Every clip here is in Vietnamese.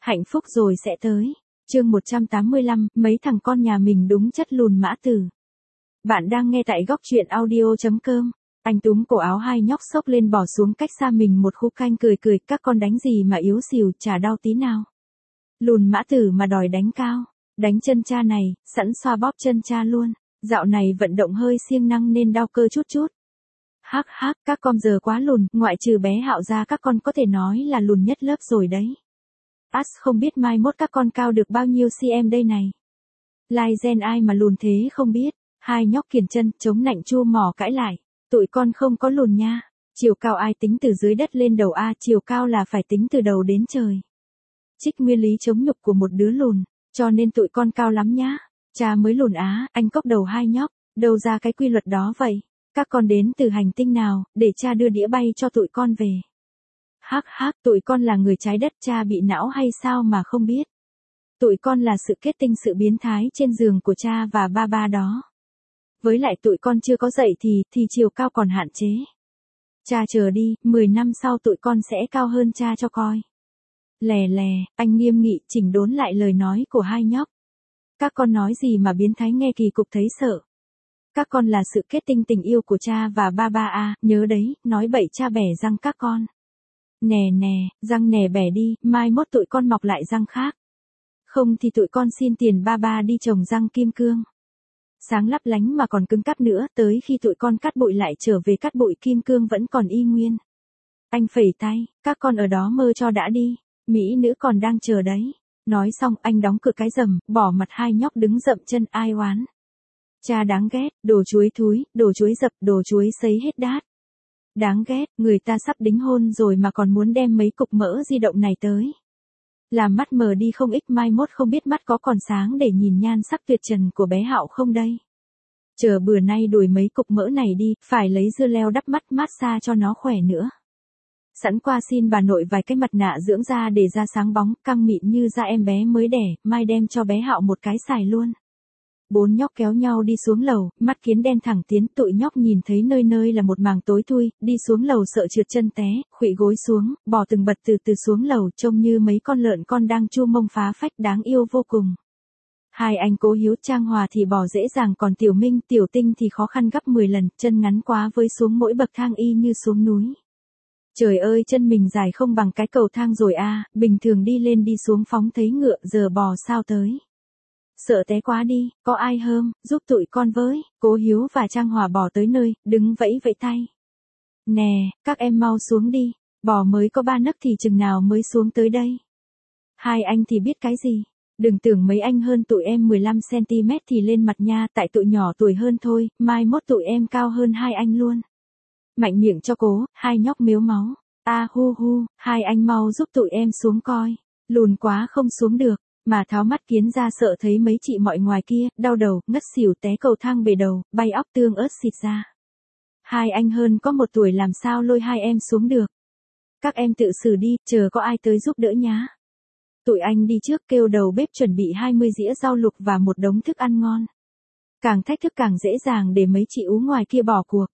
Hạnh phúc rồi sẽ tới. Chương 185, mấy thằng con nhà mình đúng chất lùn mã tử. Bạn đang nghe tại góc truyện audio.com. Anh túm cổ áo hai nhóc xốc lên bỏ xuống cách xa mình một khúc canh cười cười, các con đánh gì mà yếu xìu, chả đau tí nào. Lùn mã tử mà đòi đánh cao, đánh chân cha này, sẵn xoa bóp chân cha luôn. Dạo này vận động hơi siêng năng nên đau cơ chút chút. Hắc hắc, các con giờ quá lùn, ngoại trừ bé Hạo ra các con có thể nói là lùn nhất lớp rồi đấy. Không biết mai mốt các con cao được bao nhiêu cm đây này. Lai gen ai mà lùn thế không biết. Hai nhóc kiền chân, chống nạnh chua mỏ cãi lại. Tụi con không có lùn nha. Chiều cao ai tính từ dưới đất lên đầu a, chiều cao là phải tính từ đầu đến trời. Trích nguyên lý chống nhục của một đứa lùn, cho nên tụi con cao lắm nhá. Cha mới lùn á, anh cốc đầu hai nhóc, đâu ra cái quy luật đó vậy? Các con đến từ hành tinh nào, để cha đưa đĩa bay cho tụi con về. Hắc hắc, tụi con là người trái đất, cha bị não hay sao mà không biết. Tụi con là sự kết tinh sự biến thái trên giường của cha và ba đó. Với lại tụi con chưa có dậy thì chiều cao còn hạn chế. Cha chờ đi, 10 năm sau tụi con sẽ cao hơn cha cho coi. Lè lè, anh nghiêm nghị chỉnh đốn lại lời nói của hai nhóc. Các con nói gì mà biến thái nghe kỳ cục thấy sợ. Các con là sự kết tinh tình yêu của cha và ba a, nhớ đấy, nói bậy cha bẻ răng các con. Nè nè, răng nè bẻ đi, mai mốt tụi con mọc lại răng khác. Không thì tụi con xin tiền ba đi trồng răng kim cương. Sáng lấp lánh mà còn cứng cáp nữa, tới khi tụi con cắt bụi lại trở về cắt bụi kim cương vẫn còn y nguyên. Anh phẩy tay, các con ở đó mơ cho đã đi, mỹ nữ còn đang chờ đấy. Nói xong anh đóng cửa cái rầm, bỏ mặt hai nhóc đứng dậm chân ai oán. Cha đáng ghét, đồ chuối thúi, đồ chuối dập, đồ chuối sấy hết đát. Đáng ghét, người ta sắp đính hôn rồi mà còn muốn đem mấy cục mỡ di động này tới. Làm mắt mờ đi không ít, mai mốt không biết mắt có còn sáng để nhìn nhan sắc tuyệt trần của bé Hạo không đây. Chờ bữa nay đuổi mấy cục mỡ này đi, phải lấy dưa leo đắp mắt massage cho nó khỏe nữa. Sẵn qua xin bà nội vài cái mặt nạ dưỡng da để da sáng bóng, căng mịn như da em bé mới đẻ, mai đem cho bé Hạo một cái xài luôn. Bốn nhóc kéo nhau đi xuống lầu, mắt kiến đen thẳng tiến, tụi nhóc nhìn thấy nơi nơi là một màng tối thui, đi xuống lầu sợ trượt chân té, khuỵu gối xuống, bò từng bật từ từ xuống lầu, trông như mấy con lợn con đang chu mông phá phách, đáng yêu vô cùng. Hai anh Cố Hiếu Trang Hòa thì bò dễ dàng, còn Tiểu Minh, Tiểu Tinh thì khó khăn gấp 10 lần, chân ngắn quá với xuống mỗi bậc thang y như xuống núi. Trời ơi, chân mình dài không bằng cái cầu thang rồi a, bình thường đi lên đi xuống phóng thấy ngựa, giờ bò sao tới. Sợ té quá đi, có ai hơm, giúp tụi con với. Cố Hiếu và Trang Hòa bò tới nơi, đứng vẫy vẫy tay. Nè, các em mau xuống đi, bò mới có 3 nấc thì chừng nào mới xuống tới đây. Hai anh thì biết cái gì, đừng tưởng mấy anh hơn tụi em 15 cm thì lên mặt nha, tại tụi nhỏ tuổi hơn thôi, mai mốt tụi em cao hơn hai anh luôn. Mạnh miệng cho cố, hai nhóc mếu máu. Hu, hai anh mau giúp tụi em xuống coi, lùn quá không xuống được. Mà tháo mắt kiến ra sợ thấy mấy chị mọi ngoài kia, đau đầu, ngất xỉu té cầu thang bể đầu, bay óc tương ớt xịt ra. Hai anh hơn có 1 tuổi làm sao lôi hai em xuống được. Các em tự xử đi, chờ có ai tới giúp đỡ nhá. Tụi anh đi trước kêu đầu bếp chuẩn bị 20 dĩa rau luộc và một đống thức ăn ngon. Càng thách thức càng dễ dàng để mấy chị ú ngoài kia bỏ cuộc.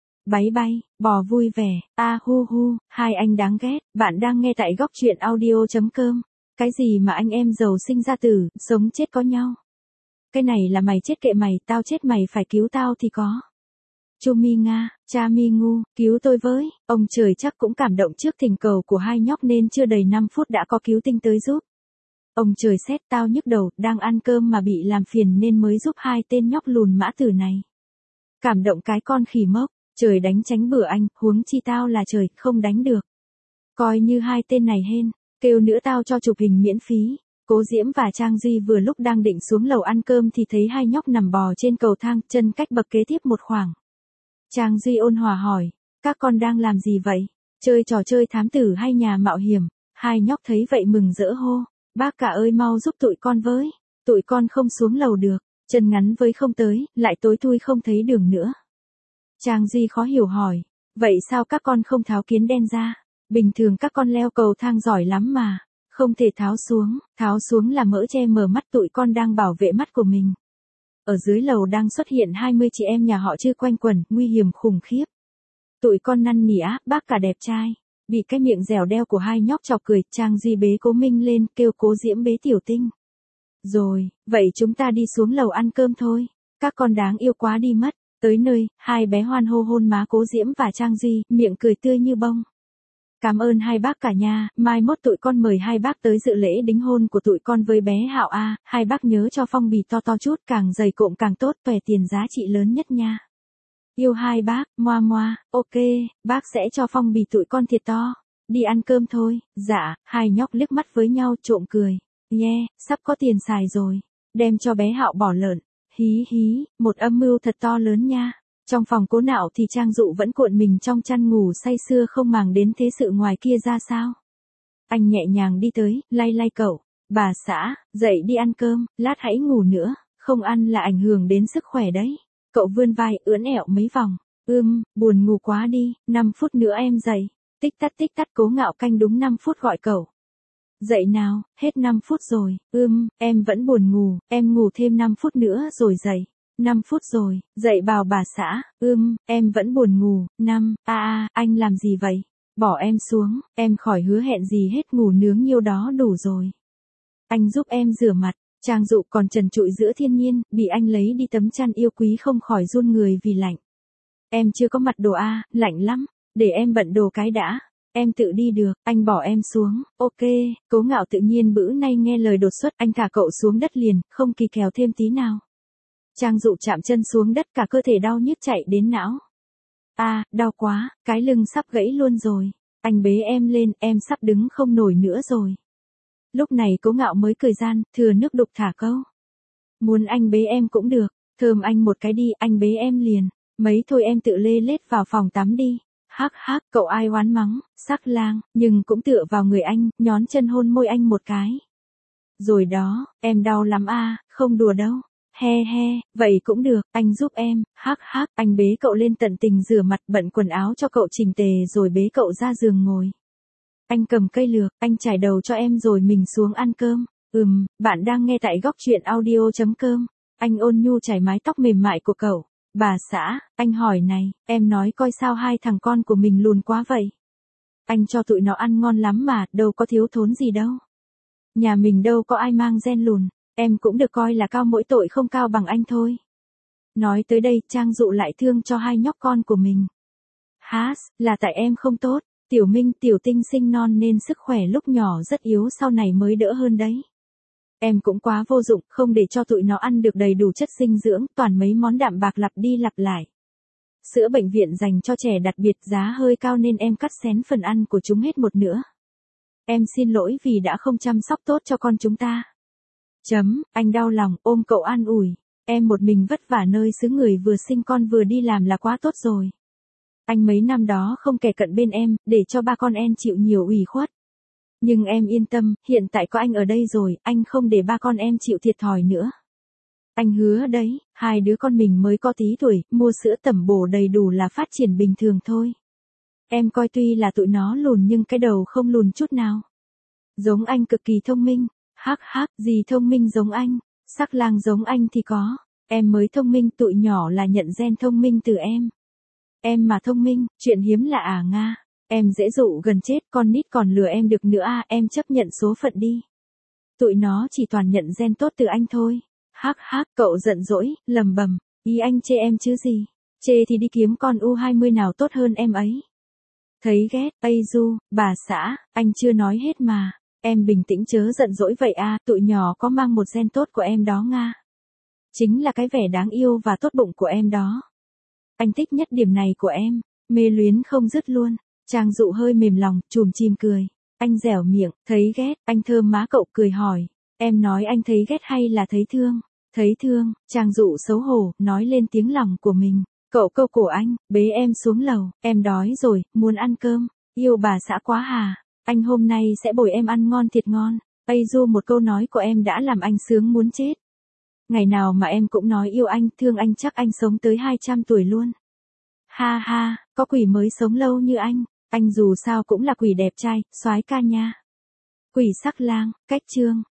Bay, bò vui vẻ, hu, hai anh đáng ghét, bạn đang nghe tại góc truyện audio.com. Cái gì mà anh em giàu sinh ra tử, sống chết có nhau. Cái này là mày chết kệ mày, tao chết mày phải cứu tao thì có. Chu Mi Nga, cha Mi Ngu, cứu tôi với. Ông trời chắc cũng cảm động trước thỉnh cầu của hai nhóc nên chưa đầy 5 phút đã có cứu tinh tới giúp. Ông trời xét tao nhức đầu, đang ăn cơm mà bị làm phiền nên mới giúp hai tên nhóc lùn mã tử này. Cảm động cái con khỉ mốc, trời đánh tránh bữa anh, huống chi tao là trời, không đánh được. Coi như hai tên này hên. Kêu nữa tao cho chụp hình miễn phí. Cố Diễm và Trang Duy vừa lúc đang định xuống lầu ăn cơm thì thấy hai nhóc nằm bò trên cầu thang, chân cách bậc kế tiếp một khoảng. Trang Duy ôn hòa hỏi, các con đang làm gì vậy? Chơi trò chơi thám tử hay nhà mạo hiểm? Hai nhóc thấy vậy mừng rỡ hô, bác cả ơi mau giúp tụi con với. Tụi con không xuống lầu được, chân ngắn với không tới, lại tối thui không thấy đường nữa. Trang Duy khó hiểu hỏi, vậy sao các con không tháo kiến đen ra? Bình thường các con leo cầu thang giỏi lắm mà, không thể tháo xuống là mỡ che mờ mắt tụi con đang bảo vệ mắt của mình. Ở dưới lầu đang xuất hiện 20 chị em nhà họ Chư quanh quẩn, nguy hiểm khủng khiếp. Tụi con năn nỉ á, bác cả đẹp trai, Bị cái miệng dẻo đeo của hai nhóc chọc cười, Trang Duy bế Cố Minh lên, kêu Cố Diễm bế Tiểu Tinh. Rồi, vậy chúng ta đi xuống lầu ăn cơm thôi. Các con đáng yêu quá đi mất. Tới nơi, hai bé hoan hô hôn má Cố Diễm và Trang Duy, miệng cười tươi như bông. Cảm ơn hai bác cả nhà, mai mốt tụi con mời hai bác tới dự lễ đính hôn của tụi con với bé Hạo a, hai bác nhớ cho phong bì to to chút, càng dày cộm càng tốt, tòe tiền giá trị lớn nhất nha. Yêu hai bác, moa moa, ok, bác sẽ cho phong bì tụi con thiệt to. Đi ăn cơm thôi, dạ, hai nhóc liếc mắt với nhau trộm cười. Yeah, sắp có tiền xài rồi. Đem cho bé Hạo bỏ lợn. Hí hí, một âm mưu thật to lớn nha. Trong phòng Cố Nạo thì Trang Dụ vẫn cuộn mình trong chăn ngủ say sưa không màng đến thế sự ngoài kia ra sao. Anh nhẹ nhàng đi tới, lay lay cậu. Bà xã, dậy đi ăn cơm, lát hãy ngủ nữa, không ăn là ảnh hưởng đến sức khỏe đấy. Cậu vươn vai ưỡn ẹo mấy vòng. Buồn ngủ quá đi, 5 phút nữa em dậy. Tích tắt Cố Ngạo canh đúng 5 phút gọi cậu. Dậy nào, hết 5 phút rồi. Em vẫn buồn ngủ, em ngủ thêm 5 phút nữa rồi dậy. 5 phút rồi, dậy bảo bà xã. Em vẫn buồn ngủ. Anh làm gì vậy? Bỏ em xuống, em khỏi hứa hẹn gì hết, ngủ nướng nhiêu đó đủ rồi. Anh giúp em rửa mặt. Trang Dụ còn trần trụi giữa thiên nhiên, bị anh lấy đi tấm chăn yêu quý không khỏi run người vì lạnh. Em chưa có mặt đồ lạnh lắm, để em bận đồ cái đã. Em tự đi được, anh bỏ em xuống, ok. Cố Ngạo tự nhiên bữa nay nghe lời đột xuất, anh thả cậu xuống đất liền, không kỳ kèo thêm tí nào. Trang Dụ chạm chân xuống đất, cả cơ thể đau nhức chạy đến não. Đau quá, cái lưng sắp gãy luôn rồi. Anh bế em lên, em sắp đứng không nổi nữa rồi. Lúc này Cố Ngạo mới cười gian, thừa nước đục thả câu. Muốn anh bế em cũng được, thơm anh một cái đi, anh bế em liền. Mấy thôi em tự lê lết vào phòng tắm đi. Hắc, cậu ai oán mắng, sắc lang, nhưng cũng tựa vào người anh, nhón chân hôn môi anh một cái. Rồi đó, em đau lắm không đùa đâu. He, vậy cũng được, anh giúp em. Hắc, anh bế cậu lên tận tình rửa mặt, bận quần áo cho cậu chỉnh tề rồi bế cậu ra giường ngồi. Anh cầm cây lược, anh chải đầu cho em rồi mình xuống ăn cơm. Bạn đang nghe tại góc truyện audio.com. Anh ôn nhu chải mái tóc mềm mại của cậu. Bà xã, anh hỏi này, em nói coi sao hai thằng con của mình lùn quá vậy? Anh cho tụi nó ăn ngon lắm mà, đâu có thiếu thốn gì đâu. Nhà mình đâu có ai mang gen lùn, em cũng được coi là cao mỗi tội không cao bằng anh thôi. Nói tới đây, Trang Dụ lại thương cho hai nhóc con của mình. Là tại em không tốt, Tiểu Minh, Tiểu Tinh sinh non nên sức khỏe lúc nhỏ rất yếu, sau này mới đỡ hơn đấy. Em cũng quá vô dụng, không để cho tụi nó ăn được đầy đủ chất dinh dưỡng, toàn mấy món đạm bạc lặp đi lặp lại. Sữa bệnh viện dành cho trẻ đặc biệt giá hơi cao nên em cắt xén phần ăn của chúng hết một nửa. Em xin lỗi vì đã không chăm sóc tốt cho con chúng ta. Anh đau lòng, ôm cậu an ủi. Em một mình vất vả nơi xứ người, vừa sinh con vừa đi làm là quá tốt rồi. Anh mấy năm đó không kể cận bên em, để cho ba con em chịu nhiều ủy khuất. Nhưng em yên tâm, hiện tại có anh ở đây rồi, anh không để ba con em chịu thiệt thòi nữa. Anh hứa đấy, hai đứa con mình mới có tí tuổi, mua sữa tẩm bổ đầy đủ là phát triển bình thường thôi. Em coi tuy là tụi nó lùn nhưng cái đầu không lùn chút nào. Giống anh cực kỳ thông minh. Gì thông minh giống anh, sắc lang giống anh thì có. Em mới thông minh, tụi nhỏ là nhận gen thông minh từ em. Em mà thông minh, chuyện hiếm lạ Nga. Em dễ dụ gần chết, con nít còn lừa em được nữa em chấp nhận số phận đi. Tụi nó chỉ toàn nhận gen tốt từ anh thôi. Cậu giận dỗi, lầm bầm, ý anh chê em chứ gì. Chê thì đi kiếm con U20 nào tốt hơn em ấy. Thấy ghét, bà xã, anh chưa nói hết mà. Em bình tĩnh chớ giận dỗi vậy tụi nhỏ có mang một gen tốt của em đó Nga. Chính là cái vẻ đáng yêu và tốt bụng của em đó. Anh thích nhất điểm này của em, mê luyến không dứt luôn. Trang Dụ hơi mềm lòng, chùm chim cười. Anh dẻo miệng, thấy ghét, anh thơm má cậu cười hỏi. Em nói anh thấy ghét hay là thấy thương? Thấy thương, Trang Dụ xấu hổ, nói lên tiếng lòng của mình. Cậu câu cổ anh, bế em xuống lầu, em đói rồi, muốn ăn cơm. Yêu bà xã quá hà, anh hôm nay sẽ bồi em ăn ngon thiệt ngon. Một câu nói của em đã làm anh sướng muốn chết. Ngày nào mà em cũng nói yêu anh, thương anh, chắc anh sống tới 200 tuổi luôn. Ha, có quỷ mới sống lâu như anh dù sao cũng là quỷ đẹp trai, soái ca nha. Quỷ sắc lang, cách chương.